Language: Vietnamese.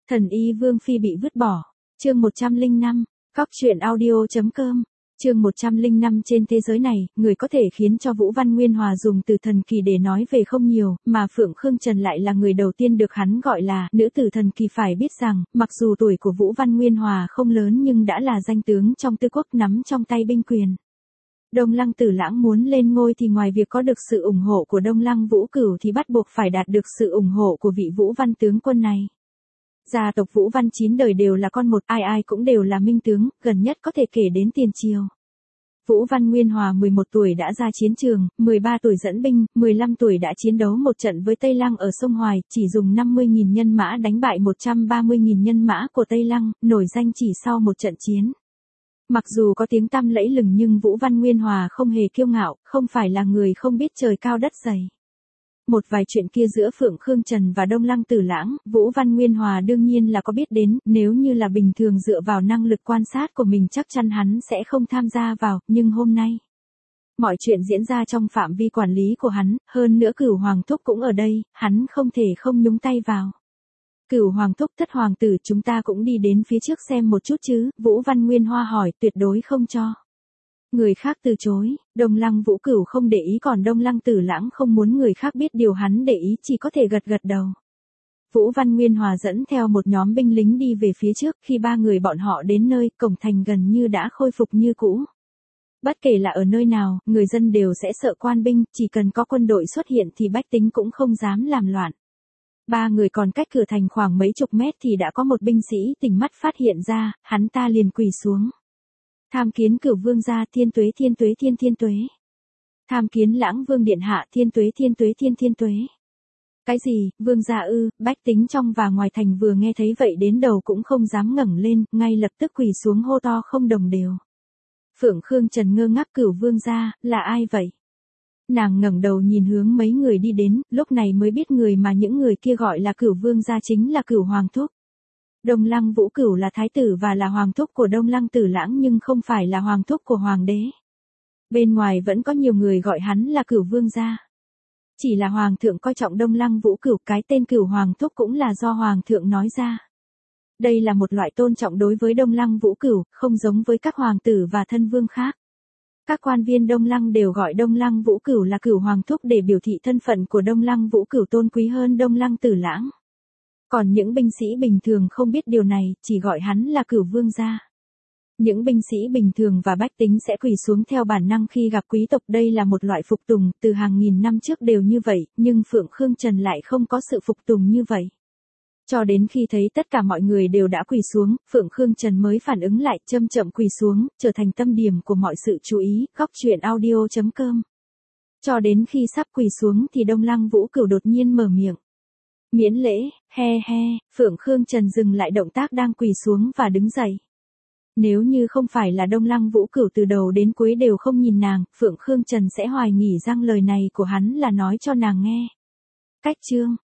Thần y Vương Phi bị vứt bỏ. Chương 105, Cóc truyện audio.com. Chương 105. Trên thế giới này, người có thể khiến cho Vũ Văn Nguyên Hòa dùng từ thần kỳ để nói về không nhiều, mà Phượng Khương Trần lại là người đầu tiên được hắn gọi là nữ tử thần kỳ. Phải biết rằng, mặc dù tuổi của Vũ Văn Nguyên Hòa không lớn nhưng đã là danh tướng trong Tư Quốc, nắm trong tay binh quyền. Đông Lăng Tử Lãng muốn lên ngôi thì ngoài việc có được sự ủng hộ của Đông Lăng Vũ Cửu thì bắt buộc phải đạt được sự ủng hộ của vị Vũ Văn tướng quân này. Gia tộc Vũ Văn 9 đời đều là con một, ai ai cũng đều là minh tướng, gần nhất có thể kể đến Tiền Triều. Vũ Văn Nguyên Hòa 11 tuổi đã ra chiến trường, 13 tuổi dẫn binh, 15 tuổi đã chiến đấu một trận với Tây Lăng ở sông Hoài, chỉ dùng 50.000 nhân mã đánh bại 130.000 nhân mã của Tây Lăng, nổi danh chỉ sau một trận chiến. Mặc dù có tiếng tăm lẫy lừng nhưng Vũ Văn Nguyên Hòa không hề kiêu ngạo, không phải là người không biết trời cao đất dày. Một vài chuyện kia giữa Phượng Khương Trần và Đông Lăng Tử Lãng, Vũ Văn Nguyên Hòa đương nhiên là có biết đến, nếu như là bình thường dựa vào năng lực quan sát của mình chắc chắn hắn sẽ không tham gia vào, nhưng hôm nay, mọi chuyện diễn ra trong phạm vi quản lý của hắn, hơn nữa Cửu Hoàng Thúc cũng ở đây, hắn không thể không nhúng tay vào. Cửu Hoàng Thúc, Thất Hoàng tử, chúng ta cũng đi đến phía trước xem một chút chứ, Vũ Văn Nguyên Hòa hỏi, tuyệt đối không cho người khác từ chối. Đông Lăng Vũ Cửu không để ý, còn Đông Lăng Tử Lãng không muốn người khác biết điều hắn để ý, chỉ có thể gật gật đầu. Vũ Văn Nguyên Hòa dẫn theo một nhóm binh lính đi về phía trước, khi ba người bọn họ đến nơi, cổng thành gần như đã khôi phục như cũ. Bất kể là ở nơi nào, người dân đều sẽ sợ quan binh, chỉ cần có quân đội xuất hiện thì bách tính cũng không dám làm loạn. Ba người còn cách cửa thành khoảng mấy chục mét thì đã có một binh sĩ tỉnh mắt phát hiện ra, hắn ta liền quỳ xuống. Tham kiến Cửu vương gia, thiên tuế thiên tuế thiên thiên tuế. Tham kiến Lãng vương điện hạ, thiên tuế thiên tuế thiên thiên tuế. Cái gì, vương gia ư? Bách tính trong và ngoài thành vừa nghe thấy vậy đến đầu cũng không dám ngẩng lên, ngay lập tức quỳ xuống hô to không đồng đều. Phượng Khương Trần ngơ ngác, Cửu vương gia, là ai vậy? Nàng ngẩng đầu nhìn hướng mấy người đi đến, lúc này mới biết người mà những người kia gọi là Cửu vương gia chính là Cửu Hoàng Thúc. Đông Lăng Vũ Cửu là thái tử và là hoàng thúc của Đông Lăng Tử Lãng nhưng không phải là hoàng thúc của hoàng đế. Bên ngoài vẫn có nhiều người gọi hắn là Cửu vương gia. Chỉ là hoàng thượng coi trọng Đông Lăng Vũ Cửu, cái tên Cửu Hoàng Thúc cũng là do hoàng thượng nói ra. Đây là một loại tôn trọng đối với Đông Lăng Vũ Cửu, không giống với các hoàng tử và thân vương khác. Các quan viên Đông Lăng đều gọi Đông Lăng Vũ Cửu là Cửu Hoàng Thúc để biểu thị thân phận của Đông Lăng Vũ Cửu tôn quý hơn Đông Lăng Tử Lãng. Còn những binh sĩ bình thường không biết điều này, chỉ gọi hắn là Cửu vương gia. Những binh sĩ bình thường và bách tính sẽ quỳ xuống theo bản năng khi gặp quý tộc, đây là một loại phục tùng, từ hàng nghìn năm trước đều như vậy, nhưng Phượng Khương Trần lại không có sự phục tùng như vậy. Cho đến khi thấy tất cả mọi người đều đã quỳ xuống, Phượng Khương Trần mới phản ứng lại, chậm chậm quỳ xuống, trở thành tâm điểm của mọi sự chú ý, Cóc truyện audio.com. Cho đến khi sắp quỳ xuống thì Đông Lăng Vũ Cửu đột nhiên mở miệng. Miễn lễ, he he, Phượng Khương Trần dừng lại động tác đang quỳ xuống và đứng dậy. Nếu như không phải là Đông Lăng Vũ Cửu từ đầu đến cuối đều không nhìn nàng, Phượng Khương Trần sẽ hoài nghi rằng lời này của hắn là nói cho nàng nghe. Cách chương